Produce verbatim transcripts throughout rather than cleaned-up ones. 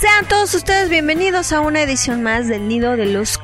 Sean todos ustedes bienvenidos a una edición más del Nido de los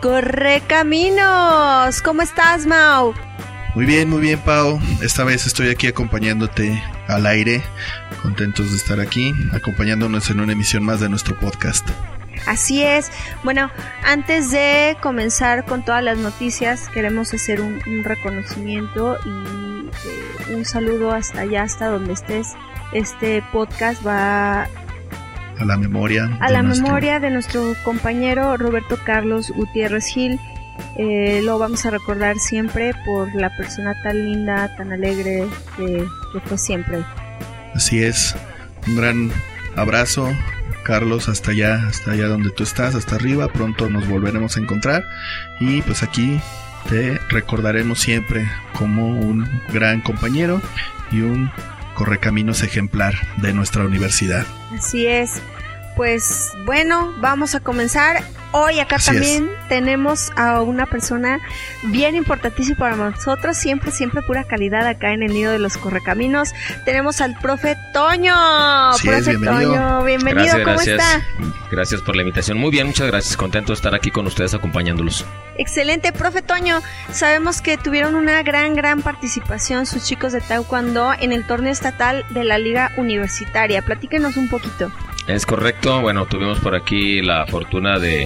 Correcaminos. ¿Cómo estás, Mau? Muy bien, muy bien, Pau. Esta vez estoy aquí acompañándote al aire. Contentos de estar aquí, acompañándonos en una emisión más de nuestro podcast. Así es. Bueno, antes de comenzar con todas las noticias, queremos hacer un, un reconocimiento y eh, un saludo hasta allá, hasta donde estés. Este podcast va a la memoria a la nuestro... memoria de nuestro compañero Roberto Carlos Gutiérrez Gil. Eh, lo vamos a recordar siempre por la persona tan linda, tan alegre que, que fue siempre. Así es. Un gran abrazo, Carlos, hasta allá, hasta allá donde tú estás, hasta arriba. Pronto nos volveremos a encontrar y pues aquí te recordaremos siempre como un gran compañero y un correcaminos ejemplar de nuestra universidad. Así es. Pues bueno, vamos a comenzar. Hoy acá Así también es. tenemos a una persona bien importantísima para nosotros, siempre, siempre pura calidad acá en el Nido de los Correcaminos. Tenemos al profe Toño. Así profe es, bienvenido. Toño, bienvenido, gracias, ¿cómo gracias. está? Gracias por la invitación. Muy bien, muchas gracias. Contento de estar aquí con ustedes acompañándolos. Excelente, profe Toño. Sabemos que tuvieron una gran, gran participación sus chicos de Taekwondo en el torneo estatal de la Liga Universitaria. Platíquenos un poquito. Es correcto, bueno, tuvimos por aquí la fortuna de,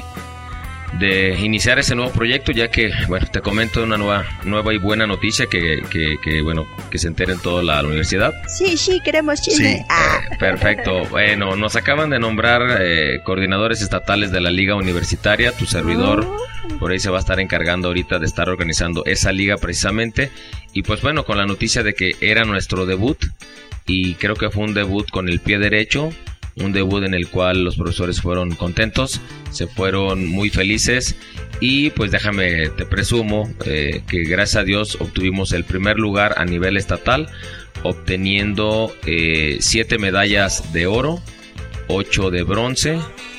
de iniciar ese nuevo proyecto, ya que, bueno, te comento una nueva nueva y buena noticia que, que, que bueno, que se entere en toda la universidad. Sí, sí, queremos chisme. Sí. Ah. Eh, perfecto, bueno, nos acaban de nombrar eh, coordinadores estatales de la Liga Universitaria, tu servidor, oh. por ahí se va a estar encargando ahorita de estar organizando esa liga precisamente, y pues bueno, con la noticia de que era nuestro debut, y creo que fue un debut con el pie derecho, un debut en el cual los profesores fueron contentos, se fueron muy felices y pues déjame, te presumo eh, que gracias a Dios obtuvimos el primer lugar a nivel estatal, obteniendo eh, siete medallas de oro, ocho de bronce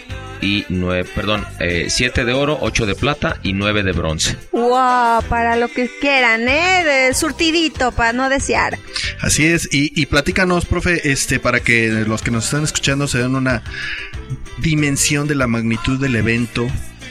y nueve, perdón, eh, siete de oro, ocho de plata y nueve de bronce. Wow, para lo que quieran, ¿eh? De surtidito, para no desear. Así es, y, y platícanos, profe, este, para que los que nos están escuchando se den una dimensión de la magnitud del evento.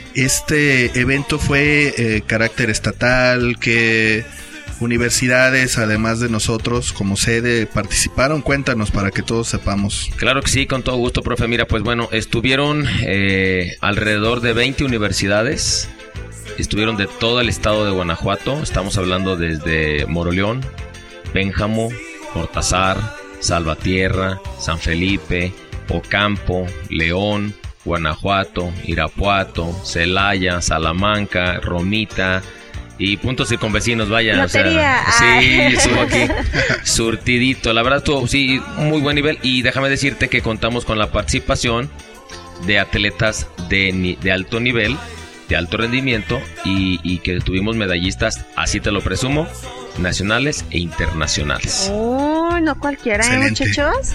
Este evento fue eh, carácter estatal, que universidades, además de nosotros como sede, participaron. Cuéntanos para que todos sepamos. Claro que sí, con todo gusto, profe. Mira, pues bueno, estuvieron eh, alrededor de veinte universidades, estuvieron de todo el estado de Guanajuato, estamos hablando desde Moroleón, Pénjamo, Cortázar, Salvatierra, San Felipe, Ocampo, León, Guanajuato, Irapuato, Celaya, Salamanca, Romita y puntos circunvecinos, vaya. Lotería. O sea, sí, estuvo aquí surtidito, la verdad estuvo, sí, muy buen nivel, y déjame decirte que contamos con la participación de atletas de, de alto nivel, de alto rendimiento, y, y que tuvimos medallistas, así te lo presumo, nacionales e internacionales. Oh, no cualquiera, ¿eh, muchachos?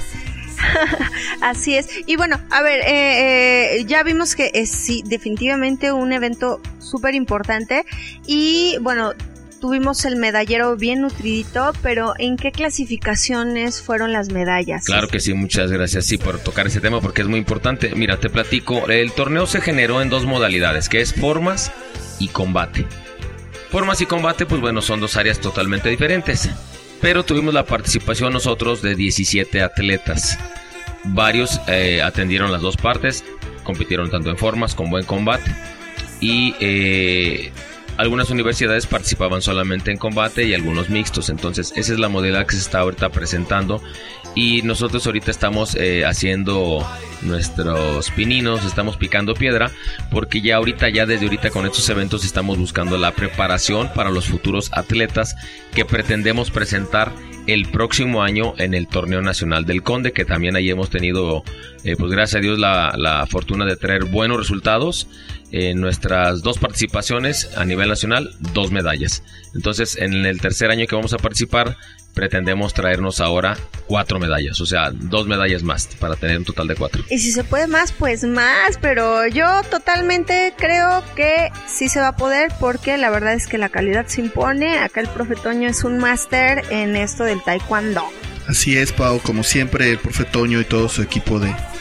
Así es. Y bueno, a ver, eh, eh, ya vimos que es sí, definitivamente un evento súper importante. Y bueno, tuvimos el medallero bien nutridito, pero ¿en qué clasificaciones fueron las medallas? Claro que sí, muchas gracias, sí, por tocar ese tema porque es muy importante. Mira, te platico, el torneo se generó en dos modalidades, que es formas y combate. Formas y combate, pues bueno, son dos áreas totalmente diferentes. Pero tuvimos la participación nosotros de diecisiete atletas. Varios eh, atendieron las dos partes, compitieron tanto en formas como en combate. Y eh, algunas universidades participaban solamente en combate y algunos mixtos. Entonces esa es la modalidad que se está ahorita presentando. Y nosotros ahorita estamos eh, haciendo nuestros pininos, estamos picando piedra, porque ya ahorita, ya desde ahorita con estos eventos estamos buscando la preparación para los futuros atletas que pretendemos presentar el próximo año en el Torneo Nacional del Conde, que también ahí hemos tenido, eh, pues gracias a Dios, la, la fortuna de traer buenos resultados. En nuestras dos participaciones a nivel nacional, dos medallas. Entonces, en el tercer año que vamos a participar, pretendemos traernos ahora cuatro medallas, o sea, dos medallas más para tener un total de cuatro. Y si se puede más, pues más, pero yo totalmente creo que sí se va a poder, porque la verdad es que la calidad se impone. Acá el profe Toño es un máster en esto del taekwondo. Así es, Pau, como siempre el profe Toño y todo su equipo de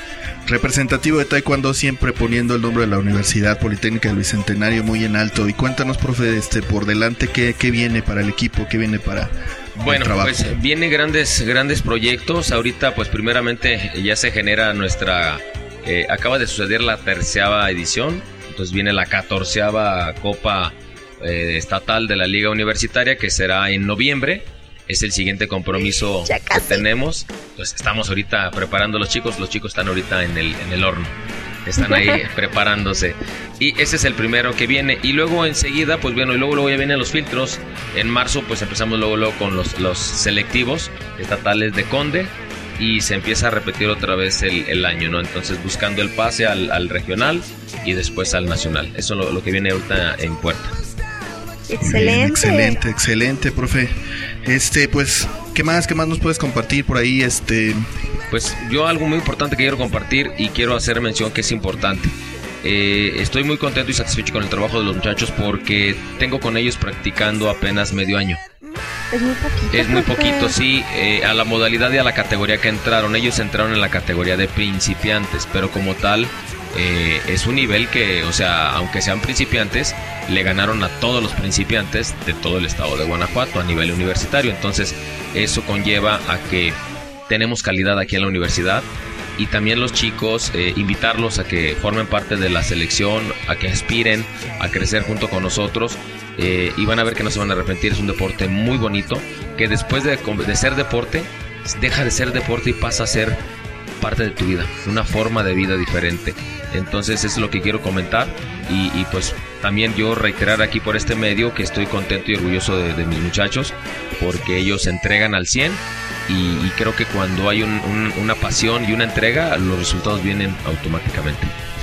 representativo de Taekwondo, siempre poniendo el nombre de la Universidad Politécnica del Bicentenario muy en alto. Y cuéntanos, profe, este, por delante, ¿qué, qué viene para el equipo? ¿Qué viene para bueno, el trabajo? Pues viene grandes, grandes proyectos. Ahorita, pues primeramente ya se genera nuestra... Eh, acaba de suceder la terceava edición. Entonces viene la catorceava Copa eh, Estatal de la Liga Universitaria, que será en noviembre. Es el siguiente compromiso que tenemos. Entonces estamos ahorita preparando a los chicos. Los chicos están ahorita en el, en el horno. Están ahí preparándose. Y ese es el primero que viene. Y luego enseguida, pues bueno, y luego, luego ya vienen los filtros. En marzo pues empezamos luego, luego con los, los selectivos estatales de Conde. Y se empieza a repetir otra vez el, el año, ¿no? Entonces buscando el pase al, al regional y después al nacional. Eso es lo, lo que viene ahorita en puerta. Excelente. Bien, excelente, excelente, profe. Este, pues, ¿qué más? ¿Qué más nos puedes compartir por ahí? Este, pues yo algo muy importante que quiero compartir y quiero hacer mención que es importante. Eh, estoy muy contento y satisfecho con el trabajo de los muchachos porque tengo con ellos practicando apenas medio año. Es muy poquito. Es muy poquito, sí, eh, a la modalidad y a la categoría que entraron. Ellos entraron en la categoría de principiantes, pero como tal eh, es un nivel que, o sea, aunque sean principiantes, le ganaron a todos los principiantes de todo el estado de Guanajuato a nivel universitario. Entonces eso conlleva a que tenemos calidad aquí en la universidad. Y también los chicos, eh, invitarlos a que formen parte de la selección, a que aspiren a crecer junto con nosotros. Eh, y van a ver que no se van a arrepentir. Es un deporte muy bonito que después de, de ser deporte deja de ser deporte y pasa a ser parte de tu vida, una forma de vida diferente. Entonces es lo que quiero comentar y, y pues también yo reiterar aquí por este medio que estoy contento y orgulloso de, de mis muchachos porque ellos se entregan al cien y, y creo que cuando hay un, un, una pasión y una entrega los resultados vienen automáticamente.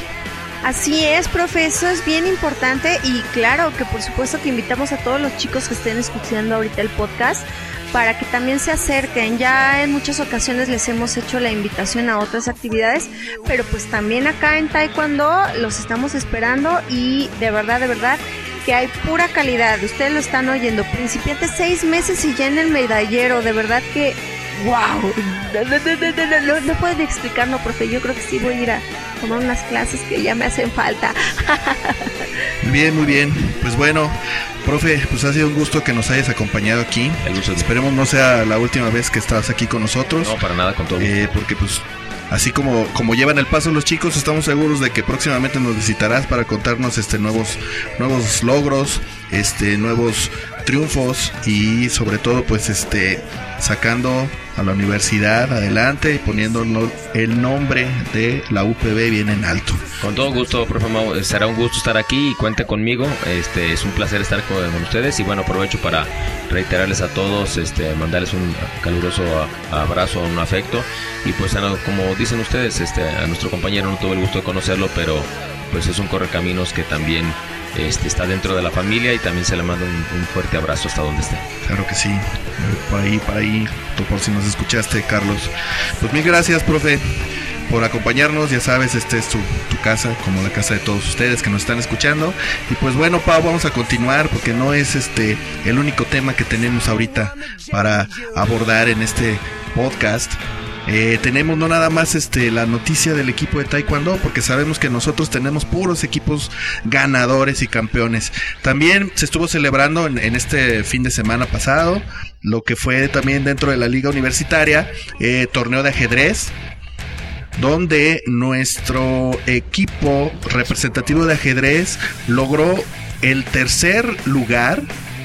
Así es, profe, eso es bien importante y claro que por supuesto que invitamos a todos los chicos que estén escuchando ahorita el podcast para que también se acerquen. Ya en muchas ocasiones les hemos hecho la invitación a otras actividades, pero pues también acá en Taekwondo los estamos esperando y de verdad, de verdad que hay pura calidad. Ustedes lo están oyendo, principiantes seis meses y ya en el medallero, de verdad que wow, no, no, no, no, no, no pueden explicarlo, profe. Yo creo que sí voy a ir a tomar unas clases que ya me hacen falta. Bien, muy bien. Pues bueno, profe, pues ha sido un gusto que nos hayas acompañado aquí. El gusto es Esperemos no sea la última vez que estás aquí con nosotros. No, para nada, con todo. Eh, porque pues así como, como llevan el paso los chicos, estamos seguros de que próximamente nos visitarás para contarnos este nuevos, nuevos logros, este nuevos triunfos y sobre todo pues este sacando a la universidad adelante y poniendo el nombre de la U P B bien en alto. Con todo gusto, profe Mau, será un gusto estar aquí y cuente conmigo. Este es un placer estar con, con ustedes y bueno, aprovecho para reiterarles a todos, este, mandarles un caluroso abrazo, un afecto y pues como dicen ustedes, este, a nuestro compañero no tuve el gusto de conocerlo, pero pues es un correcaminos que también Este, está dentro de la familia y también se le manda un, un fuerte abrazo hasta donde esté. Claro que sí, por ahí, por ahí, tú por si nos escuchaste, Carlos. Pues mil gracias, profe, por acompañarnos. Ya sabes, este es tu, tu casa, como la casa de todos ustedes que nos están escuchando. Y pues bueno, Pau, vamos a continuar porque no es este el único tema que tenemos ahorita para abordar en este podcast. Eh, tenemos no nada más este la noticia del equipo de Taekwondo, porque sabemos que nosotros tenemos puros equipos ganadores y campeones. También se estuvo celebrando en, en este fin de semana pasado lo que fue también dentro de la liga universitaria, eh, torneo de ajedrez, donde nuestro equipo representativo de ajedrez logró el tercer lugar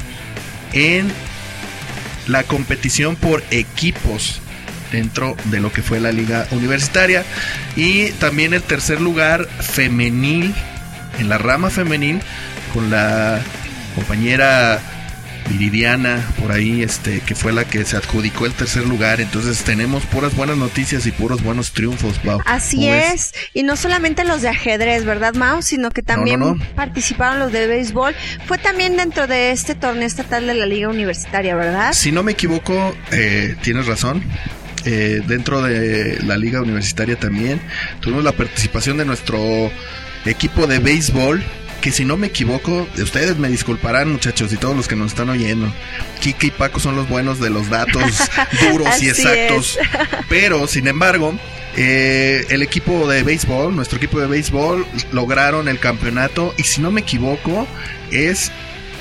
en la competición por equipos dentro de lo que fue la liga universitaria y también el tercer lugar femenil en la rama femenil con la compañera Viridiana por ahí, este, que fue la que se adjudicó el tercer lugar. Entonces tenemos puras buenas noticias y puros buenos triunfos, Pau. Así es, y no solamente los de ajedrez, ¿verdad, Mau? Sino que también no, no, no. participaron los de béisbol. Fue también dentro de este torneo estatal de la liga universitaria, ¿verdad? Si no me equivoco, eh, tienes razón. Eh, dentro de la liga universitaria también tuvimos la participación de nuestro equipo de béisbol, que si no me equivoco, ustedes me disculparán, muchachos, y todos los que nos están oyendo, Kike y Paco son los buenos de los datos duros y exactos, es. Pero sin embargo eh, el equipo de béisbol, nuestro equipo de béisbol, lograron el campeonato y si no me equivoco es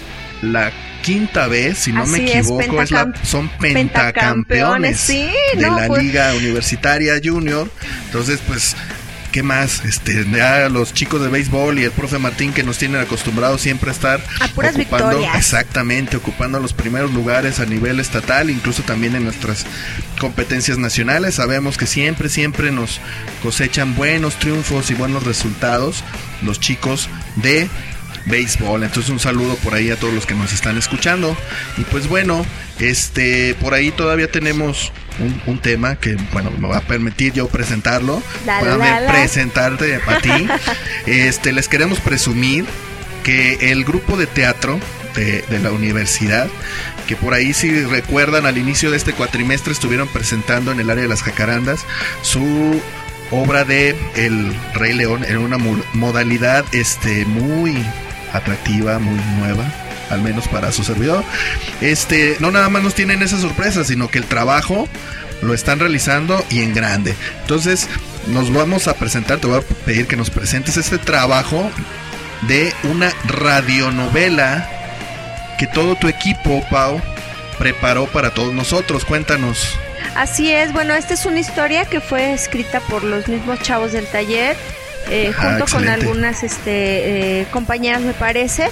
la quinta vez, si no Así me equivoco, es, pentacam- es la, son pentacampeones, pentacampeones sí, de no, la pues, Liga Universitaria Junior. Entonces, pues, ¿qué más? Este, ya los chicos de béisbol y el profe Martín que nos tienen acostumbrados siempre a estar a puras ocupando, victorias. exactamente, ocupando los primeros lugares a nivel estatal, incluso también en nuestras competencias nacionales. Sabemos que siempre, siempre nos cosechan buenos triunfos y buenos resultados los chicos de béisbol. Entonces un saludo por ahí a todos los que nos están escuchando. Y pues bueno, este, por ahí todavía tenemos un, un tema que, bueno, me va a permitir yo presentarlo. La, Déjame la, la. presentarte a ti. Este, les queremos presumir que el grupo de teatro de, de la universidad, que por ahí, si recuerdan, al inicio de este cuatrimestre estuvieron presentando en el área de las Jacarandas su obra de El Rey León en una modalidad este muy atractiva, muy nueva, al menos para su servidor. Este, no nada más nos tienen esa sorpresa, sino que el trabajo lo están realizando y en grande. Entonces, nos vamos a presentar, te voy a pedir que nos presentes este trabajo de una radionovela que todo tu equipo, Pau, preparó para todos nosotros. Cuéntanos. Así es, bueno, esta es una historia que fue escrita por los mismos chavos del taller, eh, Ah, junto con excelente. algunas este, eh, compañeras, me parece.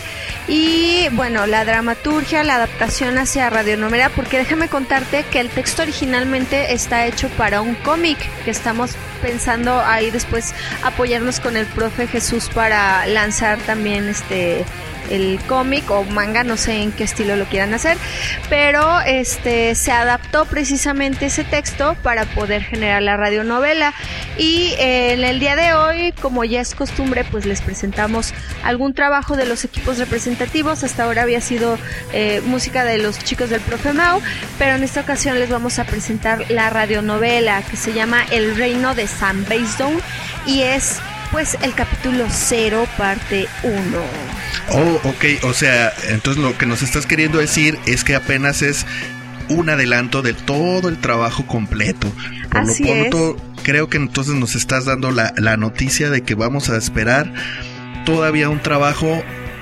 Y bueno, la dramaturgia, la adaptación hacia radionovela, porque déjame contarte que el texto originalmente está hecho para un cómic, que estamos pensando ahí después apoyarnos con el profe Jesús para lanzar también este el cómic o manga, no sé en qué estilo lo quieran hacer, pero este se adaptó precisamente ese texto para poder generar la radionovela. Y eh, en el día de hoy, como ya es costumbre, pues les presentamos algún trabajo de los equipos representativos. Hasta ahora había sido eh, música de los chicos del profe Mau, pero en esta ocasión les vamos a presentar la radionovela que se llama El Reino de Sam Basedown y es pues el capítulo cero, parte uno. Oh, ok, o sea, entonces lo que nos estás queriendo decir es que apenas es un adelanto de todo el trabajo completo. Por Así lo pronto, creo que entonces nos estás dando la, la noticia de que vamos a esperar todavía un trabajo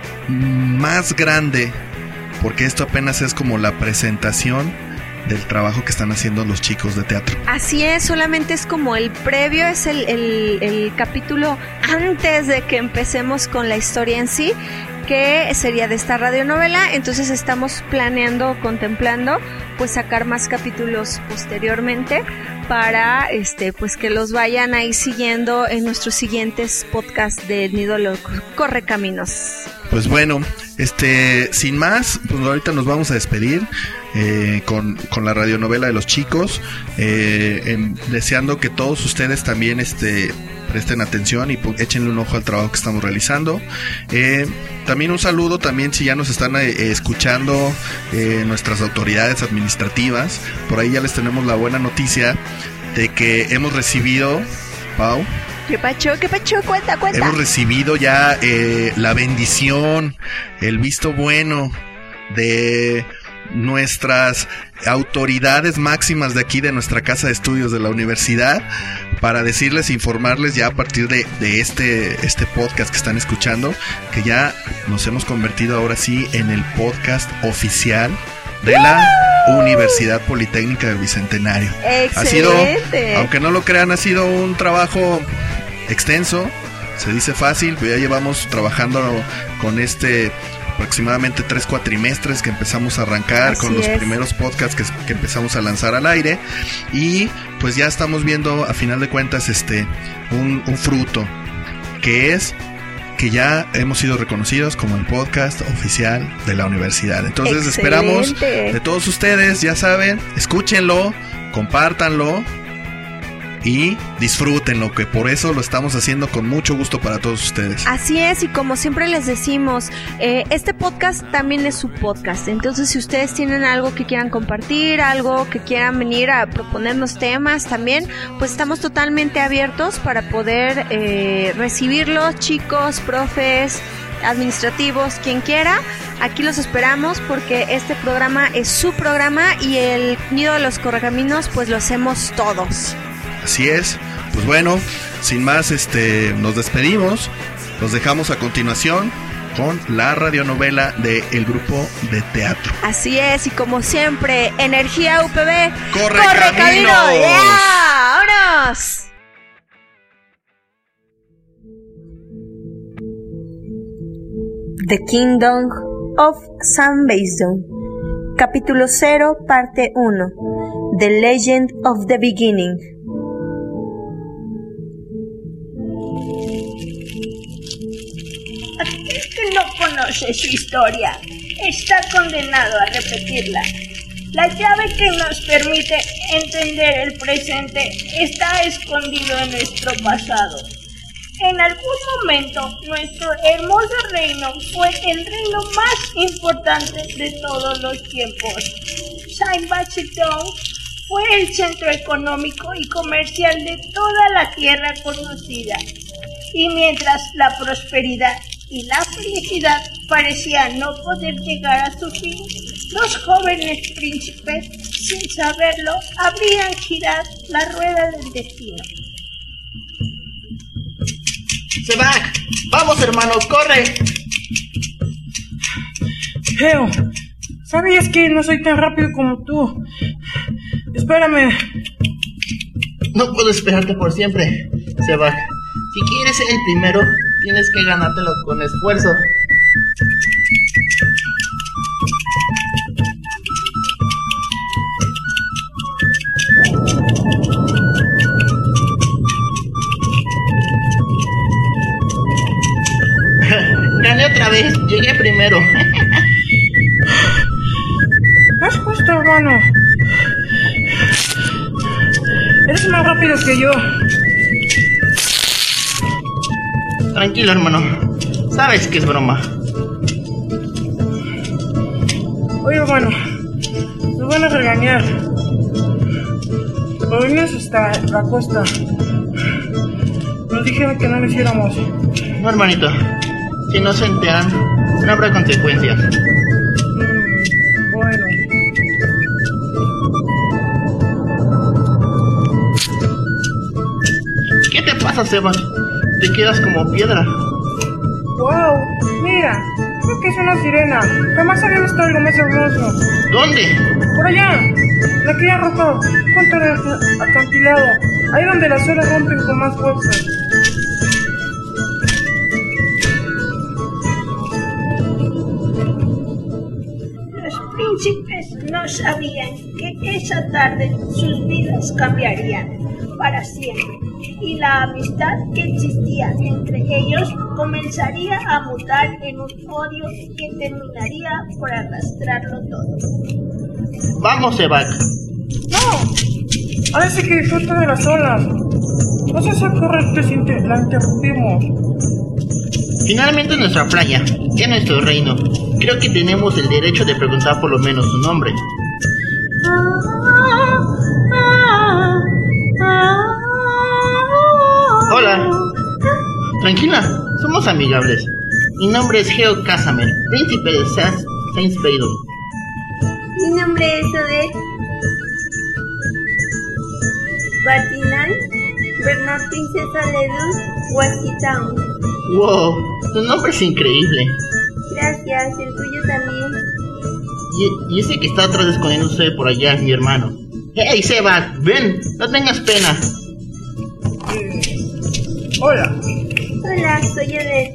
más grande, porque esto apenas es como la presentación del trabajo que están haciendo los chicos de teatro. Así es, solamente es como el previo, es el, el, el capítulo antes de que empecemos con la historia en sí, que sería de esta radionovela. Entonces estamos planeando, contemplando, pues sacar más capítulos posteriormente para este pues que los vayan ahí siguiendo en nuestros siguientes podcasts de Nido de los Correcaminos. Pues bueno, este, sin más, pues ahorita nos vamos a despedir eh, con, con la radionovela de los chicos, eh, en, deseando que todos ustedes también este, presten atención y pues, échenle un ojo al trabajo que estamos realizando. Eh, también un saludo, también si ya nos están eh, escuchando eh, nuestras autoridades administrativas, por ahí ya les tenemos la buena noticia de que hemos recibido, Pau, ¿Qué pacho? ¿Qué pacho? Cuenta, cuenta. hemos recibido ya eh, la bendición, el visto bueno de nuestras autoridades máximas de aquí, de nuestra casa de estudios de la universidad, para decirles, informarles ya a partir de, de este, este podcast que están escuchando, que ya nos hemos convertido ahora sí en el podcast oficial de la Universidad Politécnica del Bicentenario. Excelente. Ha sido, aunque no lo crean, ha sido un trabajo extenso, se dice fácil, pero ya llevamos trabajando con este aproximadamente tres cuatrimestres que empezamos a arrancar. Así con los es. primeros podcasts que, que empezamos a lanzar al aire, y pues ya estamos viendo a final de cuentas este un, un fruto, que es que ya hemos sido reconocidos como el podcast oficial de la universidad. Entonces Excelente. Esperamos de todos ustedes, ya saben, escúchenlo, compártanlo y disfrútenlo, que por eso lo estamos haciendo con mucho gusto para todos ustedes. Así es, y como siempre les decimos, eh, este podcast también es su podcast. Entonces, si ustedes tienen algo que quieran compartir, algo que quieran venir a proponernos temas también, pues estamos totalmente abiertos para poder eh, recibirlos, chicos, profes, administrativos, quien quiera. Aquí los esperamos porque este programa es su programa y el Nido de los Correcaminos pues lo hacemos todos. Así es, pues bueno, sin más, este, nos despedimos. Los dejamos a continuación con la radionovela del grupo de teatro. Así es, y como siempre, Energía U P B. ¡Corre, ¡Corre caminos! camino! ¡Yeah! ¡Vámonos! The Kingdom of Sam Basdon. Capítulo cero, parte uno. The Legend of the Beginning. Aquel que no conoce su historia está condenado a repetirla. La llave que nos permite entender el presente está escondido en nuestro pasado. En algún momento, nuestro hermoso reino fue el reino más importante de todos los tiempos. Saint Basildon fue el centro económico y comercial de toda la tierra conocida. Y mientras la prosperidad y la felicidad parecían no poder llegar a su fin, los jóvenes príncipes, sin saberlo, habrían girado la rueda del destino. ¡Sebak! ¡Vamos, hermano! ¡Corre! Geo, ¿sabías que no soy tan rápido como tú? Espérame. No puedo esperarte por siempre, Sebak. Si quieres ser el primero, tienes que ganártelo con esfuerzo. Gané otra vez, llegué primero. No es justo, hermano. Eres más rápido que yo. Tranquilo, hermano. Sabes que es broma. Oye, hermano, nos van a regañar. Lo vinimos hasta la costa. Nos dijeron que no lo hiciéramos. No, hermanito. Si no se enteran, no habrá consecuencias. Mm, bueno. ¿Qué te pasa, Seba? Te quedas como piedra. ¡Wow! Mira, creo que es una sirena. Jamás había visto algo más hermoso. ¿Dónde? Por allá, la aquella roca junto al acantilado. Ahí donde las olas rompen con más fuerza. Los príncipes no sabían que esa tarde sus vidas cambiarían para siempre, y la amistad que existía entre ellos comenzaría a mutar en un odio que terminaría por arrastrarlo todo. Vamos, Sebak. ¡No! Parece que disfruta de las olas. No se hace correcto si inter- la interrumpimos. Finalmente es nuestra playa, es nuestro reino. Creo que tenemos el derecho de preguntar por lo menos su nombre. Hola. Tranquila, somos amigables. Mi nombre es Geo Casamer, príncipe de Saint Basildon. Mi nombre es Odette Bartinal, Bernard Princesa Ledus, Wasitown. Wow, tu nombre es increíble. Gracias, el tuyo también. Y, y ese que está atrás escondiéndose por allá es mi hermano. ¡Hey, Seba! ¡Ven! ¡No tengas pena! Eh, hola. Hola, soy Odette.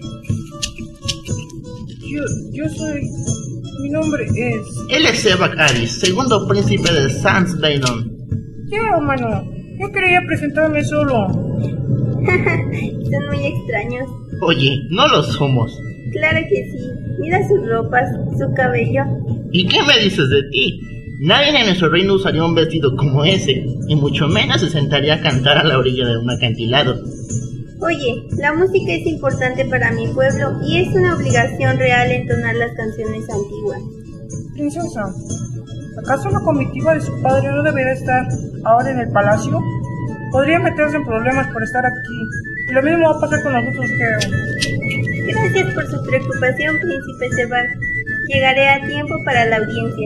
Yo, yo soy... Mi nombre es... Él es Sebak Aris, segundo príncipe de Saint Basildon. Ya, hermano. Yo quería presentarme solo. Son muy extraños. Oye, no lo somos. Claro que sí. Mira sus ropas, su cabello. ¿Y qué me dices de ti? Nadie en nuestro reino usaría un vestido como ese, y mucho menos se sentaría a cantar a la orilla de un acantilado. Oye, la música es importante para mi pueblo y es una obligación real entonar las canciones antiguas. Princesa, ¿acaso la comitiva de su padre no debería estar ahora en el palacio? Podría meterse en problemas por estar aquí. Y lo mismo va a pasar con nosotros, Geo. Gracias por su preocupación, príncipe Sebak. Llegaré a tiempo para la audiencia.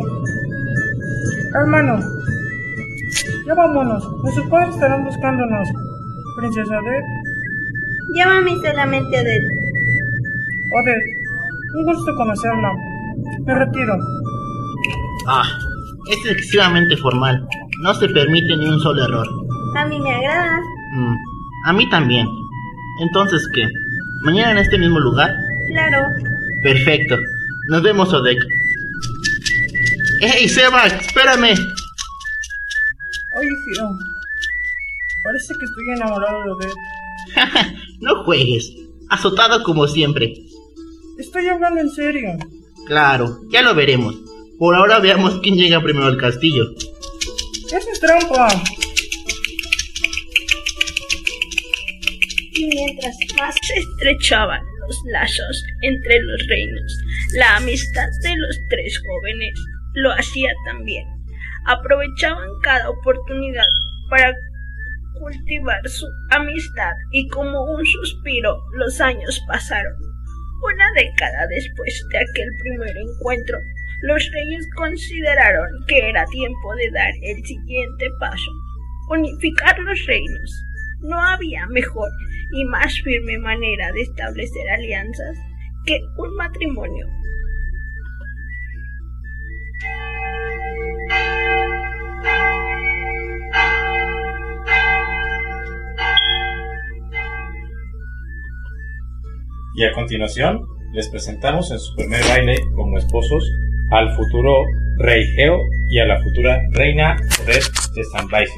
Hermano, ya vámonos. Nuestros padres estarán buscándonos. Princesa Odette. Llámame solamente Odette. Odette, un gusto conocerla. Me retiro. Ah, es excesivamente formal. No se permite ni un solo error. A mí me agrada. Mm, a mí también. Entonces, ¿qué? ¿Mañana en este mismo lugar? Claro. Perfecto. Nos vemos, Odette. ¡Hey, Seba! ¡Espérame! Oye, Geo. Parece que estoy enamorado de Odette. No juegues. Azotado como siempre. Estoy hablando en serio. Claro, ya lo veremos. Por ahora veamos quién llega primero al castillo. ¡Eso es trampa! Y mientras más se estrechaban los lazos entre los reinos, la amistad de los tres jóvenes lo hacía también. Aprovechaban cada oportunidad para cultivar su amistad y como un suspiro los años pasaron. Una década después de aquel primer encuentro, los reyes consideraron que era tiempo de dar el siguiente paso: unificar los reinos. No había mejor y más firme manera de establecer alianzas que un matrimonio. Y a continuación, les presentamos en su primer baile como esposos al futuro rey Geo y a la futura reina Odette de San Baisio.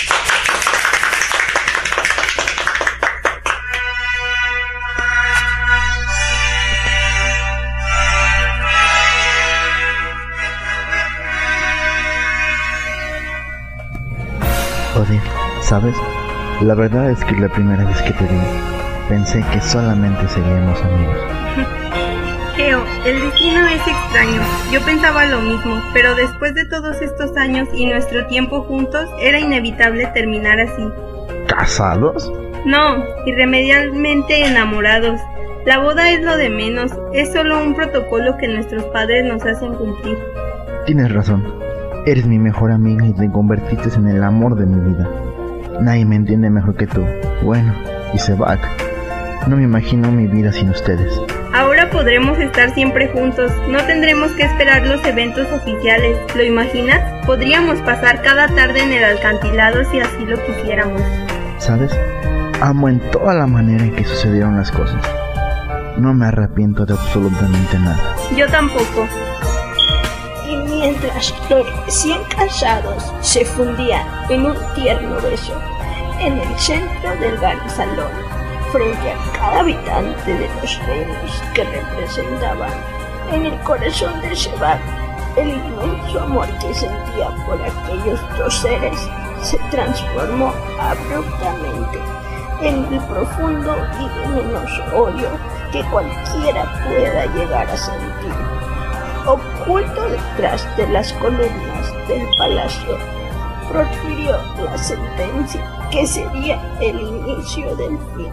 Odette, ¿sabes? La verdad es que la primera vez que te vi, pensé que solamente seríamos amigos. Geo, el destino es extraño. Yo pensaba lo mismo, pero después de todos estos años y nuestro tiempo juntos, era inevitable terminar así. ¿Casados? No, irremediablemente enamorados. La boda es lo de menos, es solo un protocolo que nuestros padres nos hacen cumplir. Tienes razón, eres mi mejor amiga y te convertiste en el amor de mi vida. Nadie me entiende mejor que tú. Bueno, y Sebak, no me imagino mi vida sin ustedes. Ahora podremos estar siempre juntos, no tendremos que esperar los eventos oficiales, ¿lo imaginas? Podríamos pasar cada tarde en el acantilado si así lo quisiéramos. ¿Sabes? Amo en toda la manera en que sucedieron las cosas. No me arrepiento de absolutamente nada. Yo tampoco. Y mientras los recién casados se fundían en un tierno beso, en el centro del gran salón, frente a cada habitante de los reinos que representaban, en el corazón de Sebak, el inmenso amor que sentía por aquellos dos seres se transformó abruptamente en el profundo y venenoso odio que cualquiera pueda llegar a sentir. Oculto detrás de las columnas del palacio, profirió la sentencia que sería el inicio del fin.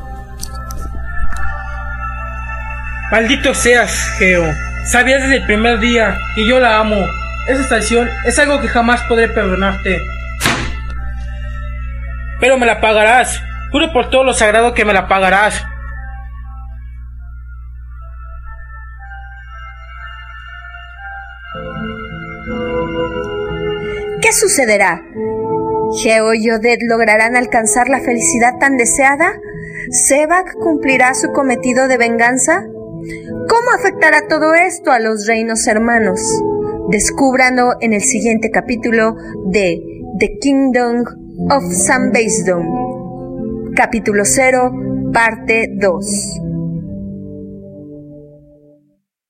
Maldito seas, Geo. Sabías desde el primer día que yo la amo. Esa traición es algo que jamás podré perdonarte. Pero me la pagarás. Juro por todo lo sagrado que me la pagarás. ¿Qué sucederá? ¿Geo y Odette lograrán alcanzar la felicidad tan deseada? ¿Sebak cumplirá su cometido de venganza? ¿Cómo afectará todo esto a los reinos hermanos? Descúbranlo en el siguiente capítulo de The Kingdom of San Baisdom. Capítulo cero, parte dos.